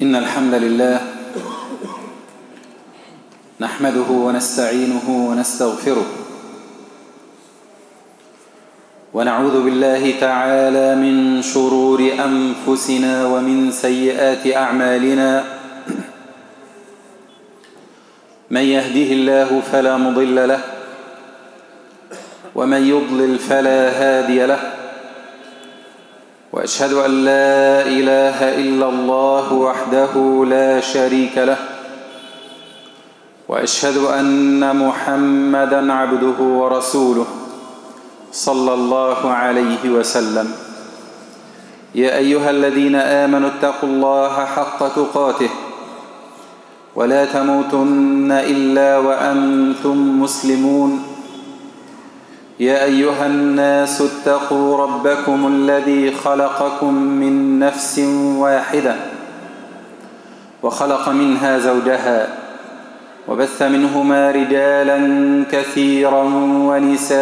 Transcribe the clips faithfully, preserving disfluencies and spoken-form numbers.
إن الحمد لله نحمده ونستعينه ونستغفره ونعوذ بالله تعالى من شرور أنفسنا ومن سيئات أعمالنا. من يهده الله فلا مضل له ومن يضلل فلا هادي له، وأشهد أن لا إله إلا الله وحده لا شريك له، وأشهد أن محمدًا عبده ورسوله صلى الله عليه وسلم. يا أيها الذين آمنوا اتقوا الله حق تقاته ولا تموتن إلا وأنتم مسلمون. يا أيها الناس اتقوا ربكم الذي خلقكم من نفس واحدة وخلق منها زوجها وبث منهما رجالا كثيرا ونساء،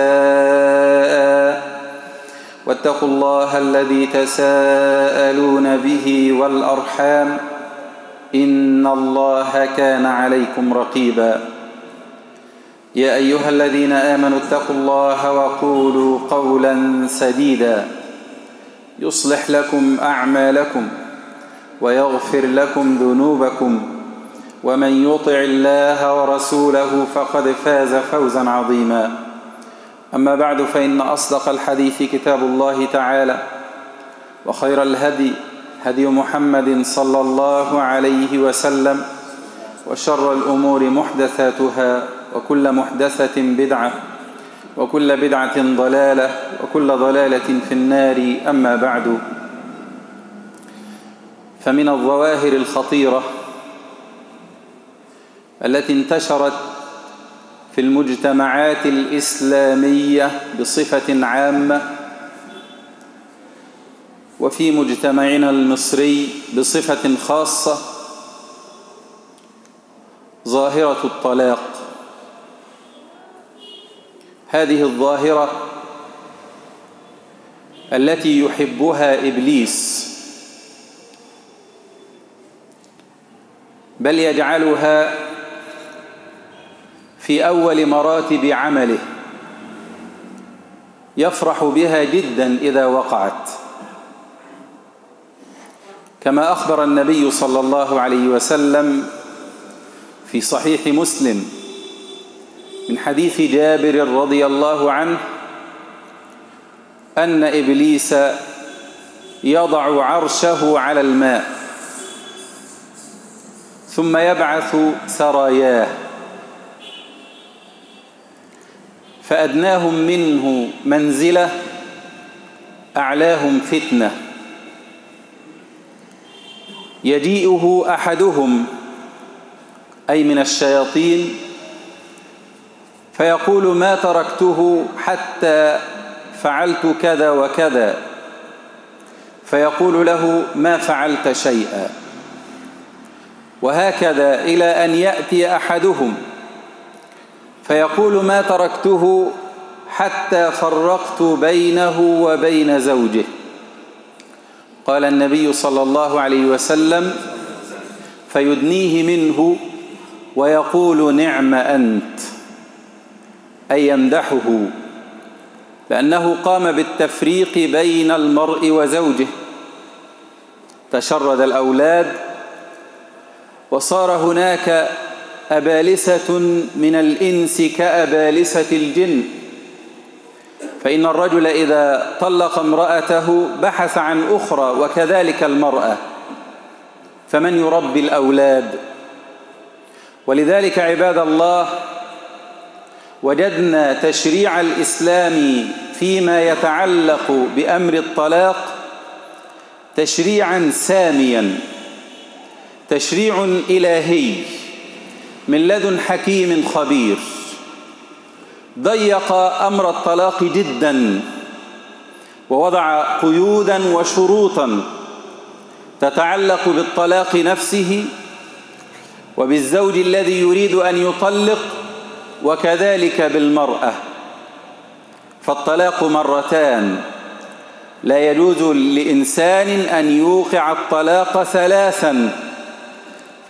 واتقوا الله الذي تساءلون به والأرحام إن الله كان عليكم رقيبا. يا أيها الذين آمنوا اتقوا الله وقولوا قولا سديدا يصلح لكم أعمالكم ويغفر لكم ذنوبكم، ومن يطع الله ورسوله فقد فاز فوزا عظيما. أما بعد، فإن أصدق الحديث كتاب الله تعالى، وخير الهدي هدي محمد صلى الله عليه وسلم، وشر الأمور محدثاتها، وكل محدثة بدعة، وكل بدعة ضلالة، وكل ضلالة في النار. أما بعد، فمن الظواهر الخطيرة التي انتشرت في المجتمعات الإسلامية بصفة عامة، وفي مجتمعنا المصري بصفة خاصة، ظاهرة الطلاق. هذه الظاهرة التي يحبها إبليس، بل يجعلها في أول مراتب عمله، يفرح بها جدا إذا وقعت، كما أخبر النبي صلى الله عليه وسلم في صحيح مسلم من حديث جابر رضي الله عنه أن إبليس يضع عرشه على الماء ثم يبعث سراياه، فأدناهم منه منزلة أعلاهم فتنة. يجيئه أحدهم أي من الشياطين فيقول: ما تركته حتى فعلت كذا وكذا، فيقول له: ما فعلت شيئا. وهكذا إلى أن يأتي أحدهم فيقول: ما تركته حتى فرقت بينه وبين زوجه. قال النبي صلى الله عليه وسلم: فيدنيه منه ويقول: نعم أنت، أي يمدحه، لأنه قام بالتفريق بين المرء وزوجه. تشرد الأولاد وصار هناك أبالسة من الإنس كأبالسة الجن، فإن الرجل إذا طلق امرأته بحث عن أخرى، وكذلك المرأة، فمن يربي الأولاد؟ ولذلك عباد الله، وجدنا تشريع الإسلام فيما يتعلق بأمر الطلاق تشريعا ساميا، تشريع إلهي من لدن حكيم خبير، ضيق أمر الطلاق جدا، ووضع قيودا وشروطا تتعلق بالطلاق نفسه وبالزوج الذي يريد أن يطلق، وكذلك بالمرأة. فالطلاق مرتان، لا يجوز لإنسان أن يوقع الطلاق ثلاثا،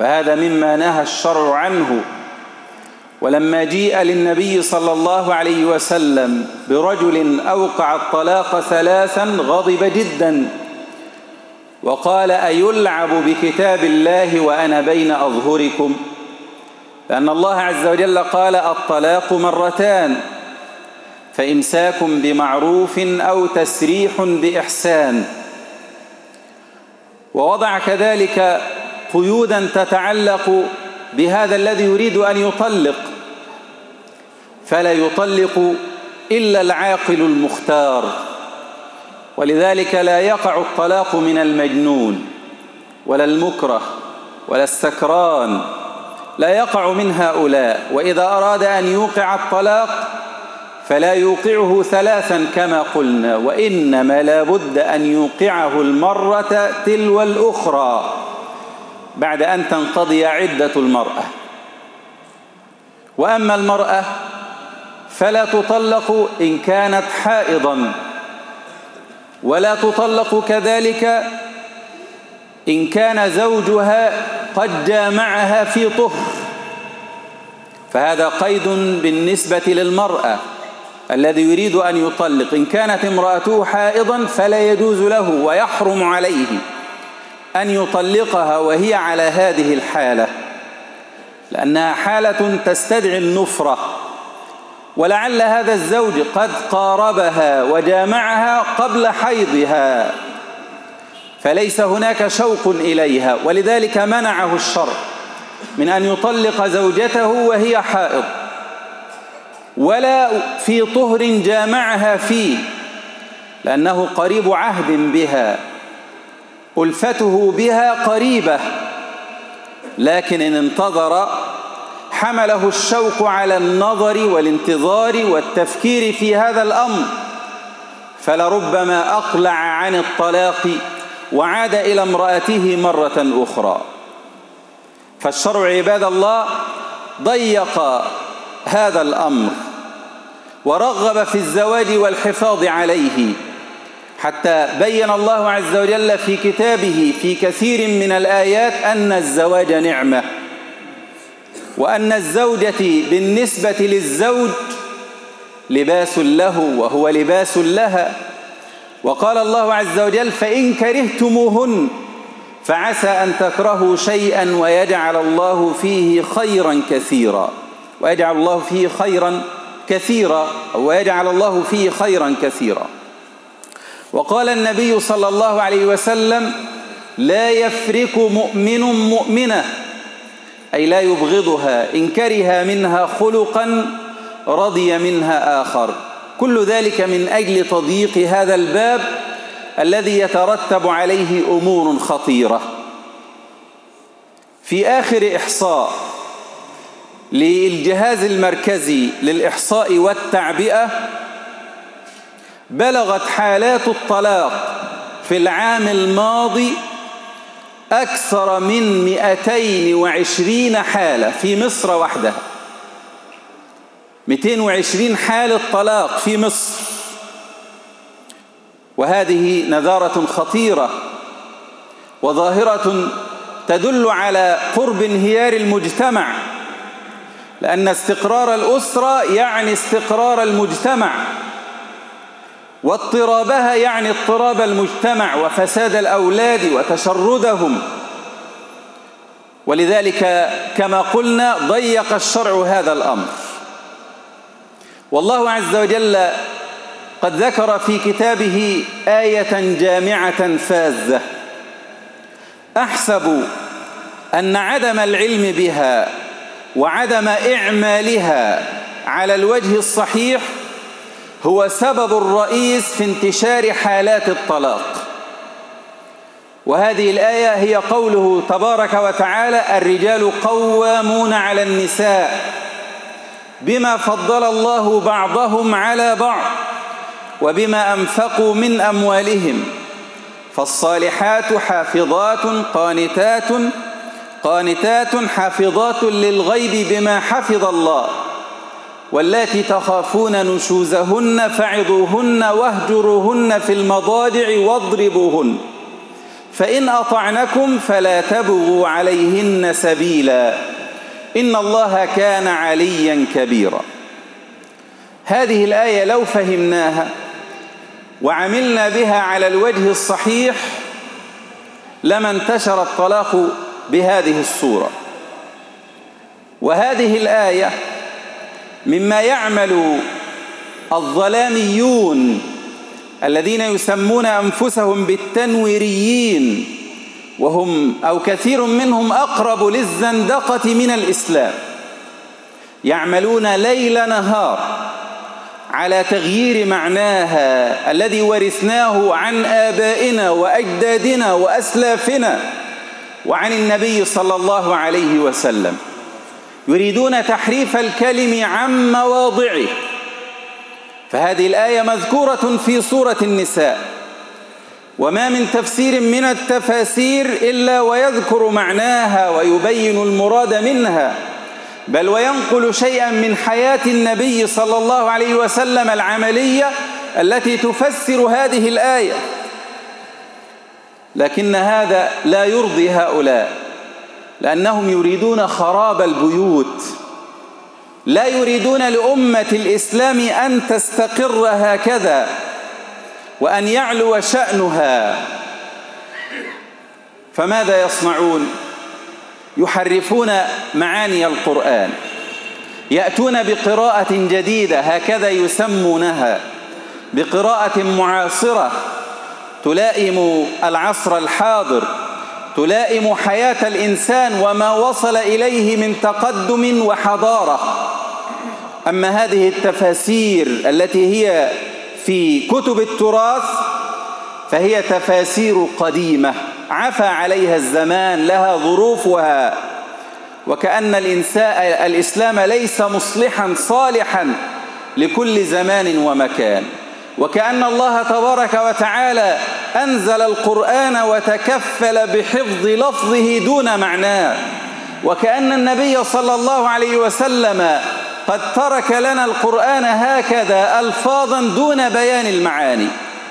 فهذا مما نهى الشرع عنه. ولما جيء للنبي صلى الله عليه وسلم برجل أوقع الطلاق ثلاثا غضب جدا وقال: أيلعب بكتاب الله وأنا بين أظهركم؟ لأن الله عز وجل قال: الطلاق مرتان، فإمساك بمعروف أو تسريح بإحسان. ووضع كذلك قيودا تتعلق بهذا الذي يريد أن يطلق، فلا يطلق إلا العاقل المختار. ولذلك لا يقع الطلاق من المجنون ولا المكره ولا السكران، لا يقع من هؤلاء. وإذا أراد أن يوقع الطلاق فلا يوقعه ثلاثا كما قلنا، وإنما لا بد أن يوقعه المرة تلو الأخرى بعد أن تنقضي عدة المرأة. وأما المرأة فلا تطلق إن كانت حائضا، ولا تطلق كذلك إن كان زوجها قد جامعها في طهر، فهذا قيد بالنسبة للمرأة الذي يريد أن يطلق. إن كانت امرأته حائضا فلا يجوز له ويحرم عليه أن يطلقها وهي على هذه الحالة، لأنها حالة تستدعي النفرة، ولعل هذا الزوج قد قاربها وجامعها قبل حيضها، فليس هناك شوق إليها، ولذلك منعه الشرع من أن يطلق زوجته وهي حائض، ولا في طهر جامعها فيه، لأنه قريب عهد بها، ألفته بها قريبة. لكن إن انتظر حمله الشوق على النظر والانتظار والتفكير في هذا الأمر، فلربما أقلع عن الطلاق وعاد إلى امرأته مرة أخرى. فالشرع عباد الله ضيق هذا الأمر ورغب في الزواج والحفاظ عليه، حتى بين الله عز وجل في كتابه في كثير من الآيات أن الزواج نعمة، وأن الزوجة بالنسبة للزوج لباس له وهو لباس لها. وقال الله عز وجل: فإن كرهتموهن فعسى أن تكرهوا شيئا ويجعل الله فيه خيرا كثيرا ويجعل الله فيه خيرا كثيرا ويجعل الله فيه خيرا كثيرا. وقال النبي صلى الله عليه وسلم: لا يفرق مؤمن مؤمنة، أي لا يبغضها، إن كره منها خلقا رضي منها آخر. كل ذلك من أجل تضييق هذا الباب الذي يترتب عليه أمور خطيرة. في آخر إحصاء للجهاز المركزي للإحصاء والتعبئة، بلغت حالات الطلاق في العام الماضي أكثر من مئتين وعشرين حالة في مصر وحدها. مئتين وعشرين حالة طلاق في مصر، وهذه نذارة خطيرة وظاهرة تدل على قرب انهيار المجتمع، لأن استقرار الأسرة يعني استقرار المجتمع، واضطرابها يعني اضطراب المجتمع وفساد الأولاد وتشردهم. ولذلك كما قلنا ضيق الشرع هذا الأمر. والله عز وجل قد ذكر في كتابه آية جامعة فاذة، أحسب أن عدم العلم بها وعدم إعمالها على الوجه الصحيح هو سبب الرئيس في انتشار حالات الطلاق. وهذه الآية هي قوله تبارك وتعالى: الرجال قوامون على النساء بما فضل الله بعضهم على بعض وبما أنفقوا من أموالهم، فالصالحات حافظات قانتات قانتات حافظات للغيب بما حفظ الله، واللاتي تخافون نشوزهن فعظوهن واهجروهن في المضاجع واضربوهن، فإن أطعنكم فلا تبغوا عليهن سبيلا إن الله كان عليا كبيرا. هذه الآية لو فهمناها وعملنا بها على الوجه الصحيح لما انتشر الطلاق بهذه الصورة. وهذه الآية مما يعمل الظلاميون الذين يسمون أنفسهم بالتنويريين، وهم أو كثير منهم أقرب للزندقة من الإسلام، يعملون ليل نهار على تغيير معناها الذي ورثناه عن آبائنا وأجدادنا وأسلافنا وعن النبي صلى الله عليه وسلم. يريدون تحريف الكلم عن مواضعه. فهذه الآية مذكورة في سورة النساء، وما من تفسير من التفاسير إلا ويذكر معناها ويبين المراد منها، بل وينقل شيئا من حياة النبي صلى الله عليه وسلم العملية التي تفسر هذه الآية. لكن هذا لا يرضي هؤلاء، لأنهم يريدون خراب البيوت، لا يريدون لأمة الإسلام أن تستقر هكذا وأن يعلو شأنها. فماذا يصنعون؟ يحرفون معاني القرآن، يأتون بقراءة جديدة هكذا يسمونها، بقراءة معاصرة تلائم العصر الحاضر، تلائم حياة الإنسان وما وصل إليه من تقدم وحضارة. أما هذه التفاسير التي هي في كتب التراث فهي تفاسير قديمة عفى عليها الزمان، لها ظروفها، وكأن الإسلام ليس مصلحا صالحا لكل زمان ومكان، وكأن الله تبارك وتعالى أنزل القرآن وتكفل بحفظ لفظه دون معناه، وكأن النبي صلى الله عليه وسلم قد ترك لنا القرآن هكذا ألفاظا دون بيان المعاني.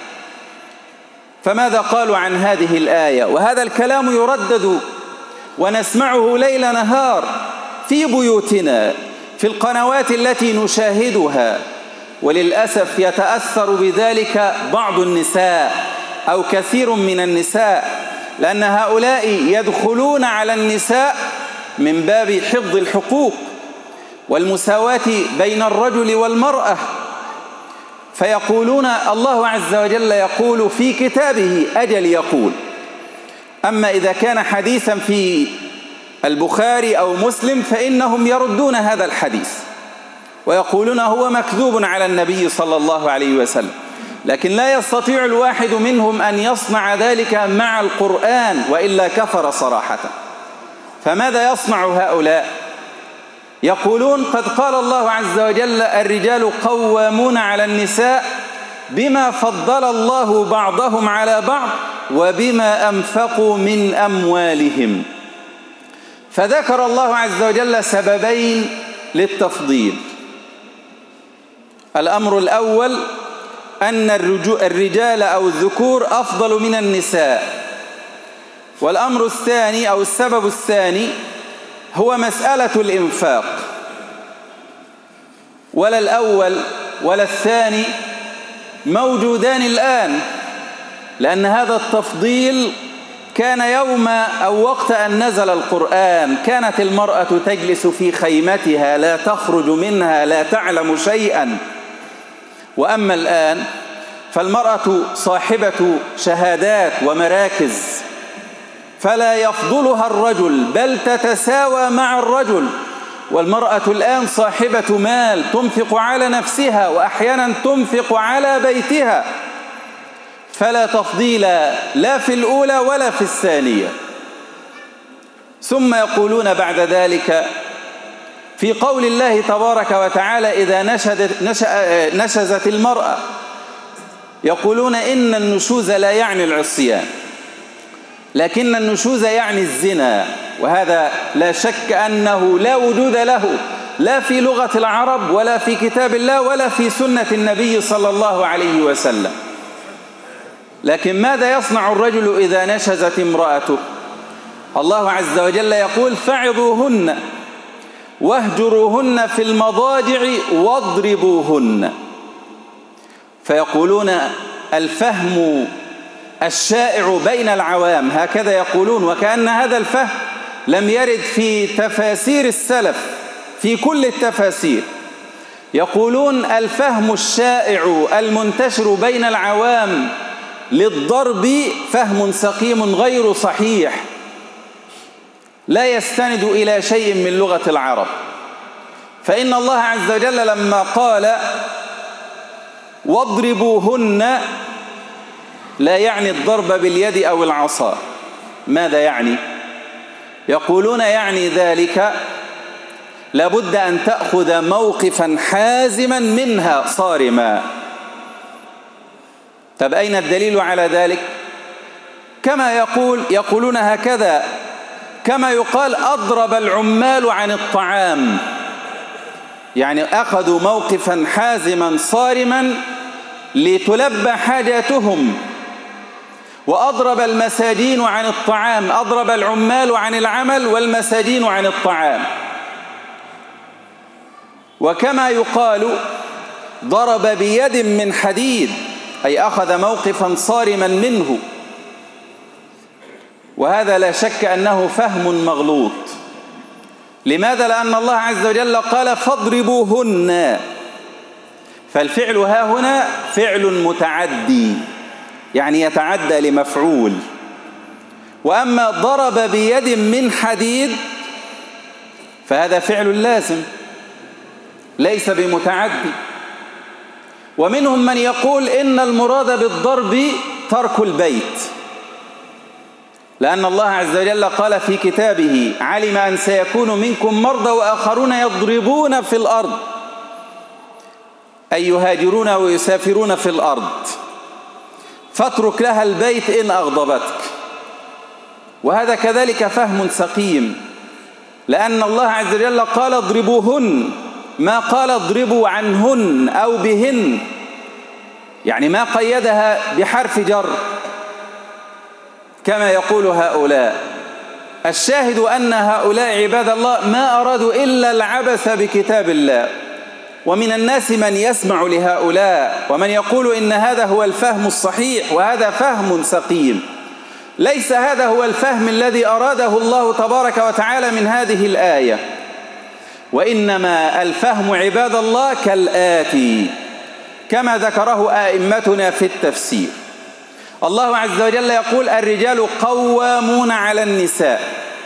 فماذا قالوا عن هذه الآية؟ وهذا الكلام يردد ونسمعه ليل نهار في بيوتنا، في القنوات التي نشاهدها، وللأسف يتأثر بذلك بعض النساء أو كثير من النساء، لأن هؤلاء يدخلون على النساء من باب حفظ الحقوق والمساواة بين الرجل والمرأة، فيقولون الله عز وجل يقول في كتابه أجل يقول. أما إذا كان حديثا في البخاري أو مسلم فإنهم يردون هذا الحديث ويقولون هو مكذوب على النبي صلى الله عليه وسلم، لكن لا يستطيع الواحد منهم أن يصنع ذلك مع القرآن وإلا كفر صراحة. فماذا يصنع هؤلاء؟ يقولون قد قال الله عز وجل الرجال قوامون على النساء بما فضل الله بعضهم على بعض وبما أنفقوا من أموالهم. فذكر الله عز وجل سببين للتفضيل. الأمر الأول أن الرجال أو الذكور أفضل من النساء، والأمر الثاني أو السبب الثاني هو مسألة الإنفاق. ولا الأول ولا الثاني موجودان الآن، لأن هذا التفضيل كان يوم أو وقت أن نزل القرآن كانت المرأة تجلس في خيمتها لا تخرج منها لا تعلم شيئا، وأما الآن فالمرأة صاحبة شهادات ومراكز فلا يفضلها الرجل بل تتساوى مع الرجل، والمرأة الآن صاحبة مال تنفق على نفسها وأحيانا تنفق على بيتها، فلا تفضيل لا في الأولى ولا في الثانية. ثم يقولون بعد ذلك في قول الله تبارك وتعالى إذا نشزت, نشزت المرأة، يقولون إن النشوز لا يعني العصيان، لكن النشوز يعني الزنا، وهذا لا شك أنه لا وجود له لا في لغة العرب ولا في كتاب الله ولا في سنة النبي صلى الله عليه وسلم. لكن ماذا يصنع الرجل إذا نشزت امرأته؟ الله عز وجل يقول فعظوهن واهجروهن في المضاجع واضربوهن. فيقولون الفهم الشائع بين العوام، هكذا يقولون، وكأن هذا الفهم لم يرد في تفاسير السلف في كل التفاسير. يقولون الفهم الشائع المنتشر بين العوام للضرب فهم سقيم غير صحيح، لا يستند إلى شيء من لغة العرب. فإن الله عز وجل لما قال واضربوهن لا يعني الضرب باليد أو العصا. ماذا يعني؟ يقولون يعني ذلك لابد أن تأخذ موقفا حازما منها صارما. طب أين الدليل على ذلك؟ كما يقول يقولون هكذا، كما يقال أضرب العمال عن الطعام، يعني أخذوا موقفا حازما صارما لتلبى حاجاتهم. وأضرب المساجين عن الطعام، أضرب العمال عن العمل والمساجين عن الطعام. وكما يقال ضرب بيد من حديد، أي أخذ موقفا صارما منه. وهذا لا شك أنه فهم مغلوط. لماذا؟ لأن الله عز وجل قال فاضربوهن، فالفعل ها هنا فعل متعدي، يعني يتعدى لمفعول. وأما ضرب بيد من حديد فهذا فعل لازم ليس بمتعدي. ومنهم من يقول إن المراد بالضرب ترك البيت، لأن الله عز وجل قال في كتابه علم أن سيكون منكم مرضى وآخرون يضربون في الأرض، أي يهاجرون ويسافرون في الأرض، فاترك لها البيت إن أغضبتك. وهذا كذلك فهم سقيم، لأن الله عز وجل قال اضربوهن، ما قال اضربوا عنهن أو بهن، يعني ما قيدها بحرف جر كما يقول هؤلاء. الشاهد أن هؤلاء عباد الله ما أرادوا إلا العبث بكتاب الله. ومن الناس من يسمع لهؤلاء ومن يقول إن هذا هو الفهم الصحيح، وهذا فهم سقيم. ليس هذا هو الفهم الذي أراده الله تبارك وتعالى من هذه الآية، وإنما الفهم عباد الله كالآتي كما ذكره آئمتنا في التفسير. الله عز وجل يقول الرجال قوامون على النساء.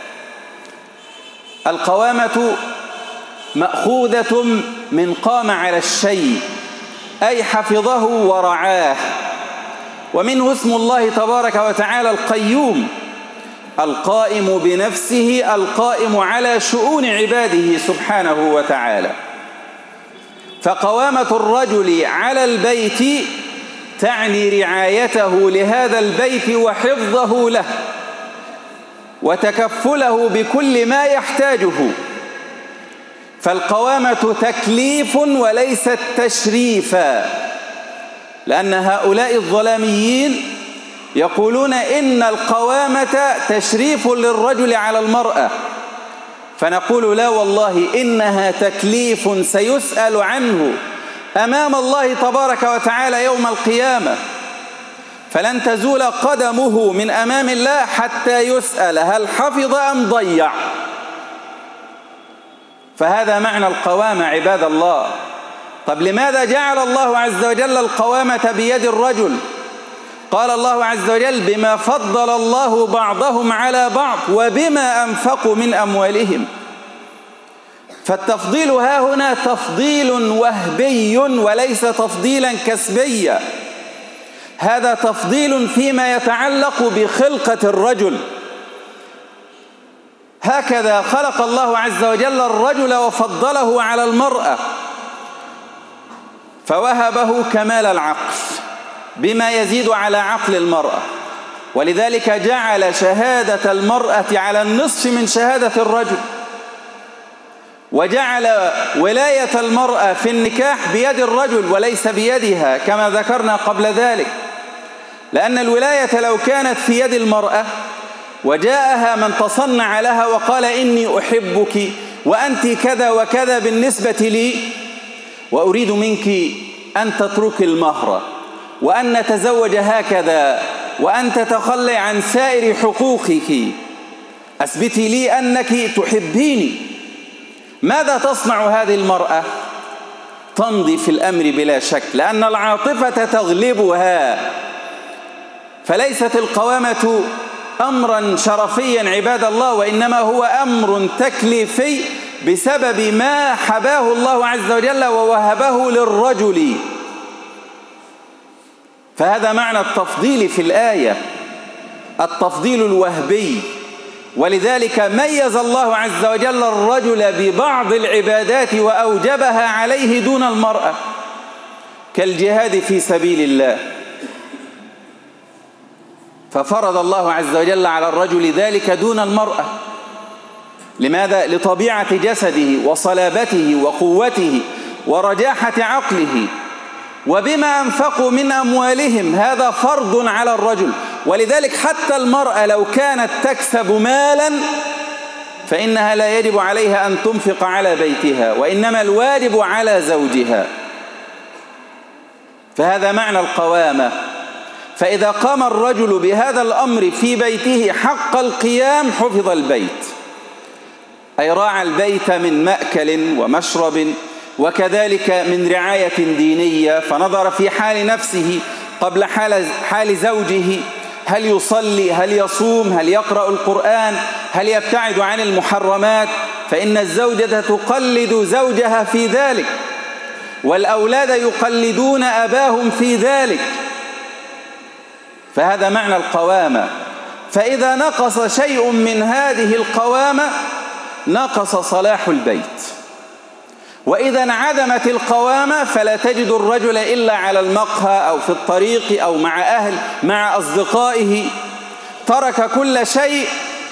القوامة مأخوذة من قام على الشيء، أي حفظه ورعاه. ومنه اسم الله تبارك وتعالى القيوم، القائم بنفسه، القائم على شؤون عباده سبحانه وتعالى. فقوامة الرجل على البيت تعني رعايته لهذا البيت وحفظه له وتكفله بكل ما يحتاجه. فالقوامة تكليف وليست تشريفا، لأن هؤلاء الظلاميين يقولون إن القوامة تشريف للرجل على المرأة، فنقول لا والله إنها تكليف سيسأل عنه أمام الله تبارك وتعالى يوم القيامة، فلن تزول قدمه من أمام الله حتى يسأل هل حفظ أم ضيع. فهذا معنى القوامة عباد الله. طب لماذا جعل الله عز وجل القوامة بيد الرجل؟ قال الله عز وجل بما فضل الله بعضهم على بعض وبما أنفقوا من أموالهم. فالتفضيل ها هنا تفضيل وهبي وليس تفضيلا كسبيا، هذا تفضيل فيما يتعلق بخلقة الرجل. هكذا خلق الله عز وجل الرجل وفضله على المرأة، فوهبه كمال العقل بما يزيد على عقل المرأة، ولذلك جعل شهادة المرأة على النصف من شهادة الرجل، وجعل ولاية المرأة في النكاح بيد الرجل وليس بيدها كما ذكرنا قبل ذلك، لأن الولاية لو كانت في يد المرأة وجاءها من تصنع لها وقال إني أحبك وأنت كذا وكذا بالنسبة لي وأريد منك أن تترك المهر وأن نتزوج هكذا وأن تتخلي عن سائر حقوقك، أثبتي لي أنك تحبيني، ماذا تصنع هذه المرأة؟ تمضي في الأمر بلا شك، لأن العاطفة تغلبها. فليست القوامة أمرا شرفيا عباد الله، وإنما هو أمر تكليفي بسبب ما حباه الله عز وجل ووهبه للرجل. فهذا معنى التفضيل في الآية، التفضيل الوهبي. ولذلك ميز الله عز وجل الرجل ببعض العبادات وأوجبها عليه دون المرأة، كالجهاد في سبيل الله، ففرض الله عز وجل على الرجل ذلك دون المرأة. لماذا؟ لطبيعة جسده وصلابته وقوته ورجاحة عقله، وبما أنفقوا من أموالهم، هذا فرض على الرجل. ولذلك حتى المرأة لو كانت تكسب مالا فإنها لا يجب عليها أن تنفق على بيتها، وإنما الواجب على زوجها. فهذا معنى القوامة. فإذا قام الرجل بهذا الأمر في بيته حق القيام حفظ البيت، أي راعى البيت من مأكل ومشرب، وكذلك من رعاية دينية، فنظر في حال نفسه قبل حال, حال زوجه، هل يصلي، هل يصوم، هل يقرأ القرآن، هل يبتعد عن المحرمات، فإن الزوجة تقلد زوجها في ذلك، والأولاد يقلدون أباهم في ذلك. فهذا معنى القوامة. فإذا نقص شيء من هذه القوامة نقص صلاح البيت. وإذا انعدمت القوامة فلا تجد الرجل إلا على المقهى أو في الطريق أو مع أهل مع أصدقائه، ترك كل شيء،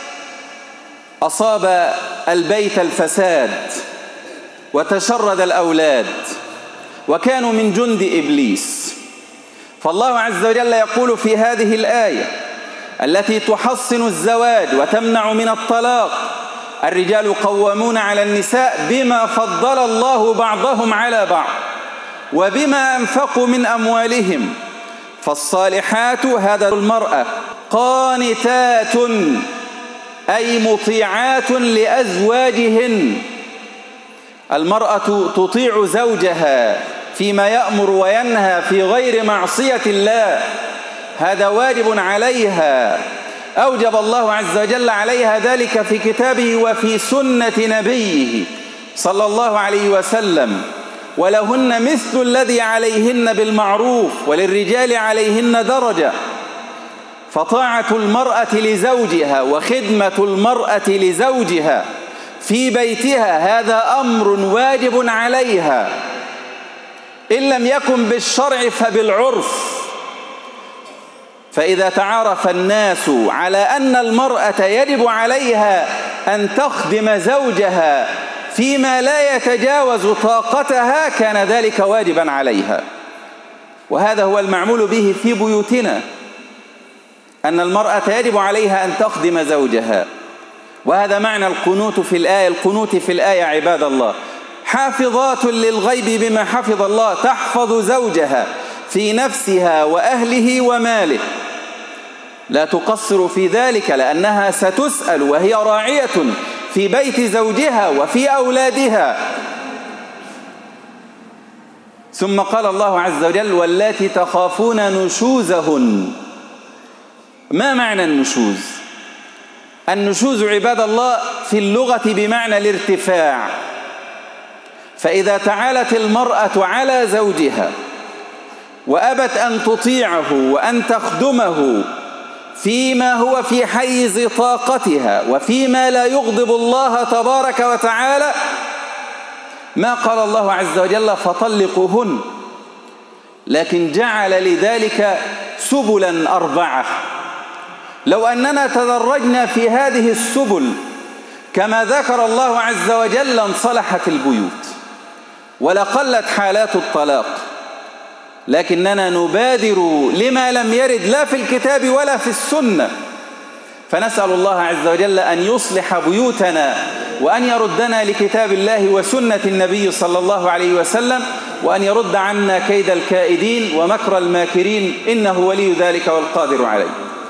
أصاب البيت الفساد وتشرد الأولاد وكانوا من جند إبليس. فالله عز وجل يقول في هذه الآية التي تحصن الزواج وتمنع من الطلاق: الرجال قوامون على النساء بما فضل الله بعضهم على بعض وبما أنفقوا من أموالهم. فالصالحات، هذا المرأة، قانتات أي مطيعات لأزواجهن. المرأة تطيع زوجها فيما يأمر وينهى في غير معصية الله، هذا واجب عليها، أوجب الله عز وجل عليها ذلك في كتابه وفي سنة نبيه صلى الله عليه وسلم. ولهن مثل الذي عليهن بالمعروف وللرجال عليهن درجة. فطاعة المرأة لزوجها وخدمة المرأة لزوجها في بيتها هذا أمر واجب عليها، إن لم يكن بالشرع فبالعرف. فإذا تعارف الناس على أن المرأة يجب عليها أن تخدم زوجها فيما لا يتجاوز طاقتها كان ذلك واجبا عليها. وهذا هو المعمول به في بيوتنا، أن المرأة يجب عليها أن تخدم زوجها. وهذا معنى القنوت في الآية. القنوت في الآية عباد الله: حافظات للغيب بما حفظ الله، تحفظ زوجها في نفسها وأهله وماله، لا تقصر في ذلك، لأنها ستسأل وهي راعية في بيت زوجها وفي أولادها. ثم قال الله عز وجل: واللاتي تخافون نشوزهن. ما معنى النشوز؟ النشوز عباد الله في اللغة بمعنى الارتفاع. فإذا تعالت المرأة على زوجها وأبت أن تطيعه وأن تخدمه فيما هو في حيز طاقتها وفيما لا يغضب الله تبارك وتعالى، ما قال الله عز وجل: فطلقوهن، لكن جعل لذلك سبلا أربعة. لو أننا تدرجنا في هذه السبل كما ذكر الله عز وجل انصلحت البيوت ولقلت حالات الطلاق. لكننا نبادر لما لم يرد لا في الكتاب ولا في السنة. فنسأل الله عز وجل أن يصلح بيوتنا وأن يردنا لكتاب الله وسنة النبي صلى الله عليه وسلم، وأن يرد عنا كيد الكائدين ومكر الماكرين، إنه ولي ذلك والقادر عليه.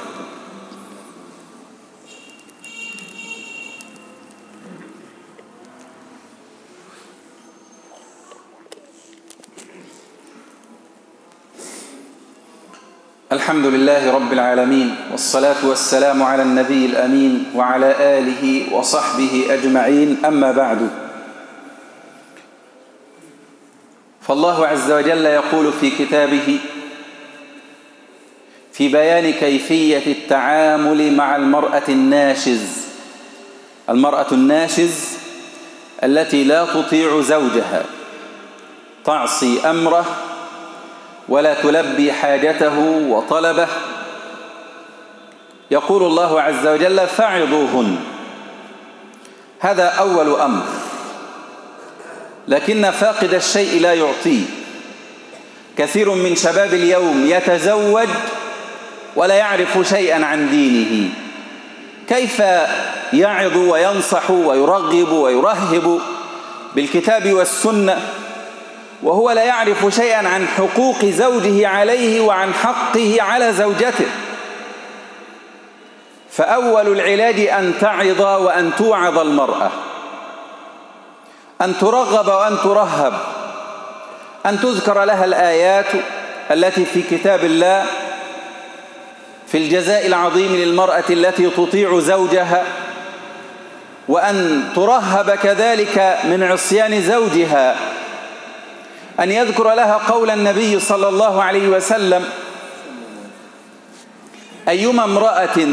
الحمد لله رب العالمين، والصلاة والسلام على النبي الأمين وعلى آله وصحبه أجمعين، أما بعد. فالله عز وجل يقول في كتابه في بيان كيفية التعامل مع المرأة الناشز. المرأة الناشز التي لا تطيع زوجها، تعصي أمره ولا تلبي حاجته وطلبه. يقول الله عز وجل: فاعظوهن. هذا أول أمر، لكن فاقد الشيء لا يعطيه. كثير من شباب اليوم يتزوج ولا يعرف شيئا عن دينه. كيف يعظ وينصح ويرغب ويرهب بالكتاب والسنة وهو لا يعرف شيئا عن حقوق زوجه عليه وعن حقه على زوجته؟ فأول العلاج أن تعظ وأن توعظ المرأة، أن ترغب وأن ترهب، أن تذكر لها الآيات التي في كتاب الله في الجزاء العظيم للمرأة التي تطيع زوجها، وأن ترهب كذلك من عصيان زوجها، أن يذكر لها قول النبي صلى الله عليه وسلم: أيما امرأة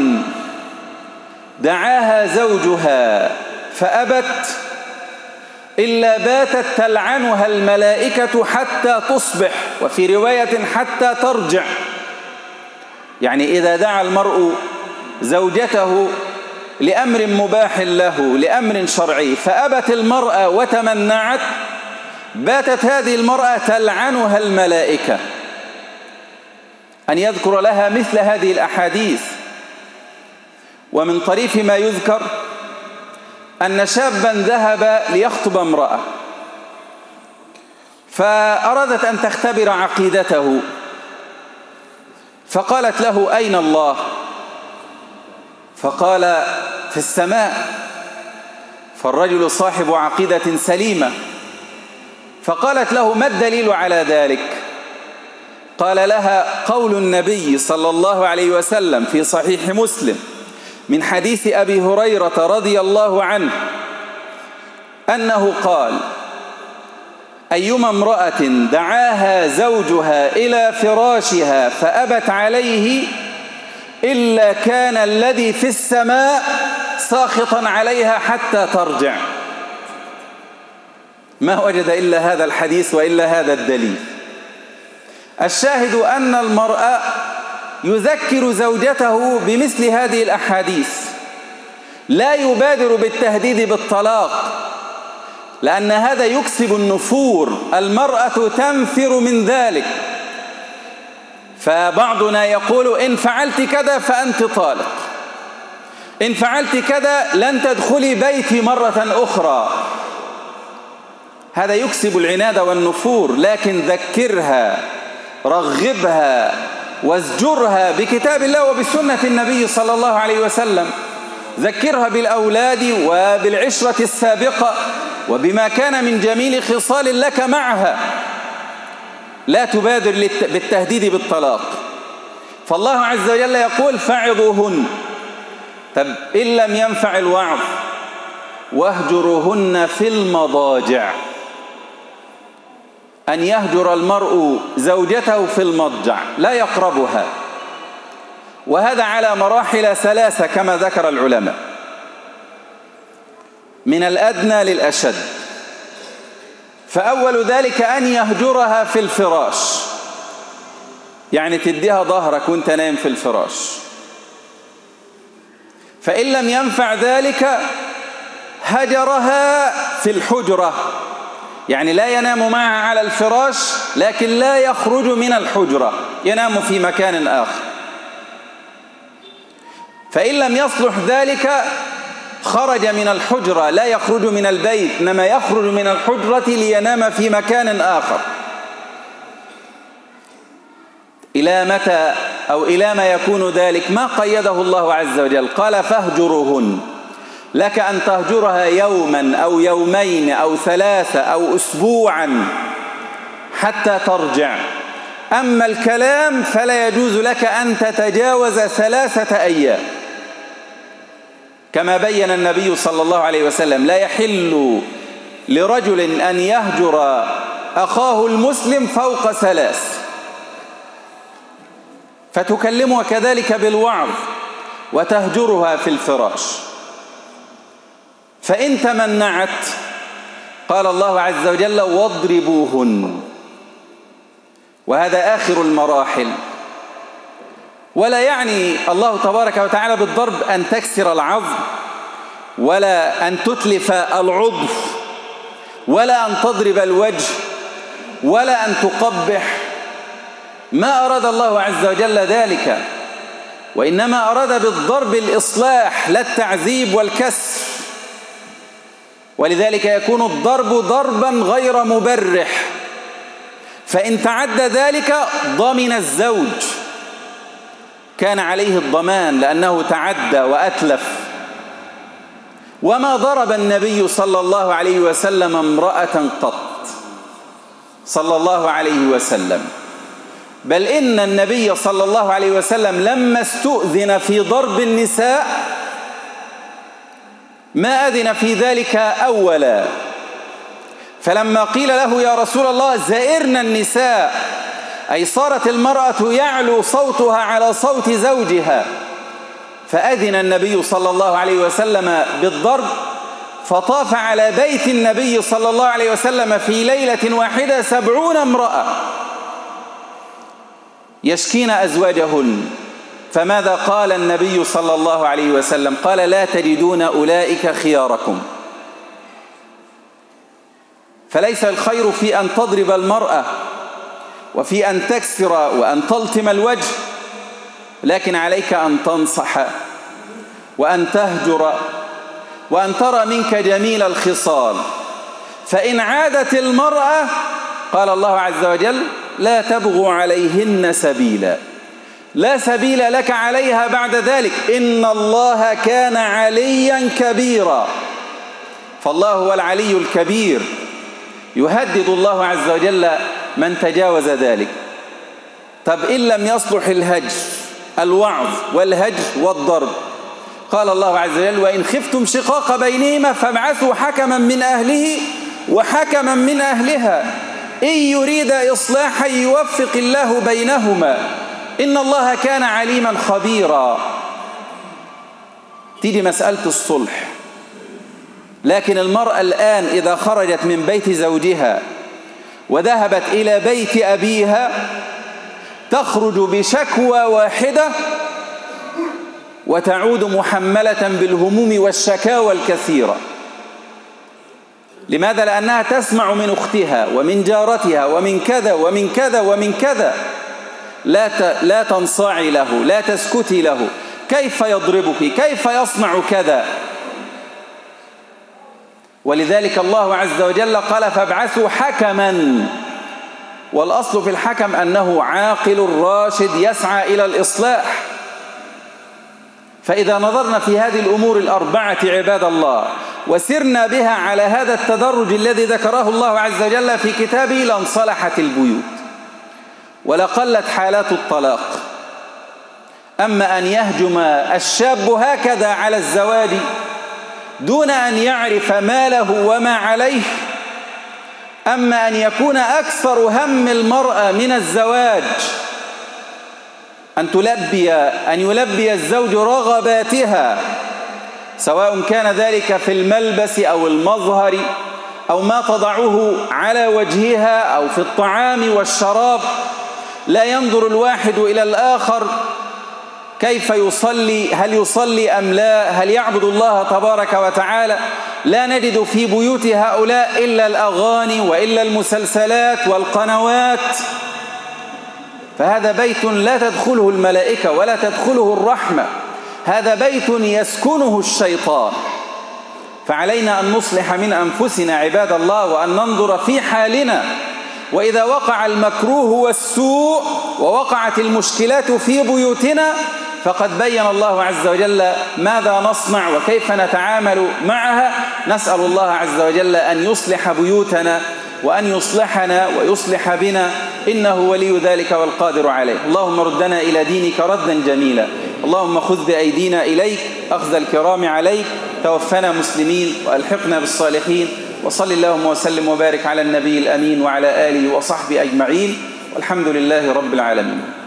دعاها زوجها فأبت إلا باتت تلعنها الملائكة حتى تصبح، وفي رواية حتى ترجع. يعني إذا دعا المرء زوجته لأمر مباح له، لأمر شرعي، فأبت المرأة وتمنعت، باتت هذه المرأة تلعنها الملائكة. أن يذكر لها مثل هذه الأحاديث. ومن طريف ما يذكر أن شابا ذهب ليخطب امرأة، فأرادت أن تختبر عقيدته، فقالت له: أين الله؟ فقال: في السماء. فالرجل صاحب عقيدة سليمة، فقالت له: ما الدليل على ذلك؟ قال لها: قول النبي صلى الله عليه وسلم في صحيح مسلم من حديث أبي هريرة رضي الله عنه أنه قال: أيما امرأة دعاها زوجها إلى فراشها فأبت عليه إلا كان الذي في السماء ساخطا عليها حتى ترجع. ما وجد إلا هذا الحديث وإلا هذا الدليل. الشاهد أن المرأة يذكر زوجته بمثل هذه الأحاديث، لا يبادر بالتهديد بالطلاق، لأن هذا يكسب النفور، المرأة تنفر من ذلك. فبعضنا يقول: إن فعلت كذا فأنت طالق، إن فعلت كذا لن تدخلي بيتي مرة أخرى. هذا يكسب العناد والنفور. لكن ذكرها، رغبها، وازجرها بكتاب الله وبسنة النبي صلى الله عليه وسلم. ذكرها بالأولاد وبالعشرة السابقة وبما كان من جميل خصال لك معها. لا تبادر بالتهديد بالطلاق. فالله عز وجل يقول: فاعظوهن. طب إن لم ينفع الوعظ، واهجروهن في المضاجع. أن يهجر المرء زوجته في المضجع، لا يقربها. وهذا على مراحل ثلاثة كما ذكر العلماء، من الأدنى للأشد. فأول ذلك أن يهجرها في الفراش، يعني تديها ظهرك وانت نايم في الفراش. فإن لم ينفع ذلك هجرها في الحجرة، يعني لا ينام معها على الفراش لكن لا يخرج من الحجرة، ينام في مكان آخر. فإن لم يصلح ذلك خرج من الحجرة، لا يخرج من البيت، إنما يخرج من الحجرة لينام في مكان آخر. إلى متى أو إلى ما يكون ذلك؟ ما قيده الله عز وجل، قال فاهجروهن، لك أن تهجرها يوما أو يومين أو ثلاثة أو أسبوعا حتى ترجع. أما الكلام فلا يجوز لك أن تتجاوز ثلاثة أيام، كما بين النبي صلى الله عليه وسلم لا يحل لرجل أن يهجر أخاه المسلم فوق ثلاث، فتكلمها كذلك بالوعظ وتهجرها في الفراش. فإن تمنعت قال الله عز وجل واضربوهن، وهذا آخر المراحل. ولا يعني الله تبارك وتعالى بالضرب أن تكسر العظم، ولا أن تتلف العضو، ولا أن تضرب الوجه، ولا أن تقبح. ما أراد الله عز وجل ذلك، وإنما أراد بالضرب الإصلاح لا التعذيب والكسر. ولذلك يكون الضرب ضربا غير مبرح، فإن تعدى ذلك ضمن الزوج، كان عليه الضمان لأنه تعدى وأتلف. وما ضرب النبي صلى الله عليه وسلم امرأة قط صلى الله عليه وسلم، بل إن النبي صلى الله عليه وسلم لما استؤذن في ضرب النساء ما أذن في ذلك أولا، فلما قيل له يا رسول الله زائرنا النساء، أي صارت المرأة يعلو صوتها على صوت زوجها، فأذن النبي صلى الله عليه وسلم بالضرب، فطاف على بيت النبي صلى الله عليه وسلم في ليلة واحدة سبعون امرأة يشكين أزواجهن. فماذا قال النبي صلى الله عليه وسلم؟ قال لا تجدون أولئك خياركم. فليس الخير في أن تضرب المرأة وفي أن تكسر وأن تلطم الوجه، لكن عليك أن تنصح وأن تهجر وأن ترى منك جميل الخصال. فإن عادت المرأة قال الله عز وجل لا تبغوا عليهن سبيلا، لا سبيل لك عليها بعد ذلك، إن الله كان عليا كبيرا. فالله هو العلي الكبير، يهدد الله عز وجل من تجاوز ذلك. طب إن لم يصلح الهجر، الوعظ والهجر والضرب، قال الله عز وجل وإن خفتم شقاق بينهما فابعثوا حكما من أهله وحكما من أهلها إن يريد إصلاحا يوفق الله بينهما إن الله كان عليما خبيرا. تيجي مسألة الصلح، لكن المرأة الآن إذا خرجت من بيت زوجها وذهبت إلى بيت أبيها تخرج بشكوى واحدة وتعود محملة بالهموم والشكاوى الكثيرة. لماذا؟ لأنها تسمع من أختها ومن جارتها ومن كذا ومن كذا ومن كذا، لا لا تنصاعي له، لا تسكتي له، كيف يضربك، كيف يصنع كذا. ولذلك الله عز وجل قال فابعثوا حكما، والأصل في الحكم أنه عاقل راشد يسعى إلى الإصلاح. فإذا نظرنا في هذه الأمور الأربعة عباد الله وسرنا بها على هذا التدرج الذي ذكره الله عز وجل في كتابه لانصلحت البيوت ولقلت حالات الطلاق. أما أن يهجم الشاب هكذا على الزواج دون أن يعرف ما له وما عليه، أما أن يكون أكثر هم المرأة من الزواج أن تلبي أن يلبي الزوج رغباتها، سواء كان ذلك في الملبس أو المظهر أو ما تضعه على وجهها أو في الطعام والشراب. لا ينظر الواحد إلى الآخر كيف يصلي، هل يصلي أم لا، هل يعبد الله تبارك وتعالى، لا نجد في بيوت هؤلاء إلا الأغاني وإلا المسلسلات والقنوات. فهذا بيت لا تدخله الملائكة ولا تدخله الرحمة، هذا بيت يسكنه الشيطان. فعلينا أن نصلح من أنفسنا عباد الله، وأن ننظر في حالنا، وإذا وقع المكروه والسوء ووقعت المشكلات في بيوتنا فقد بين الله عز وجل ماذا نصنع وكيف نتعامل معها. نسأل الله عز وجل أن يصلح بيوتنا وأن يصلحنا ويصلح بنا، إنه ولي ذلك والقادر عليه. اللهم ردنا إلى دينك ردا جميلا، اللهم خذ بأيدينا إليك أخذ الكرام عليك، توفنا مسلمين وألحقنا بالصالحين. وصل اللهم وسلم وبارك على النبي الأمين وعلى آله وصحبه أجمعين، والحمد لله رب العالمين.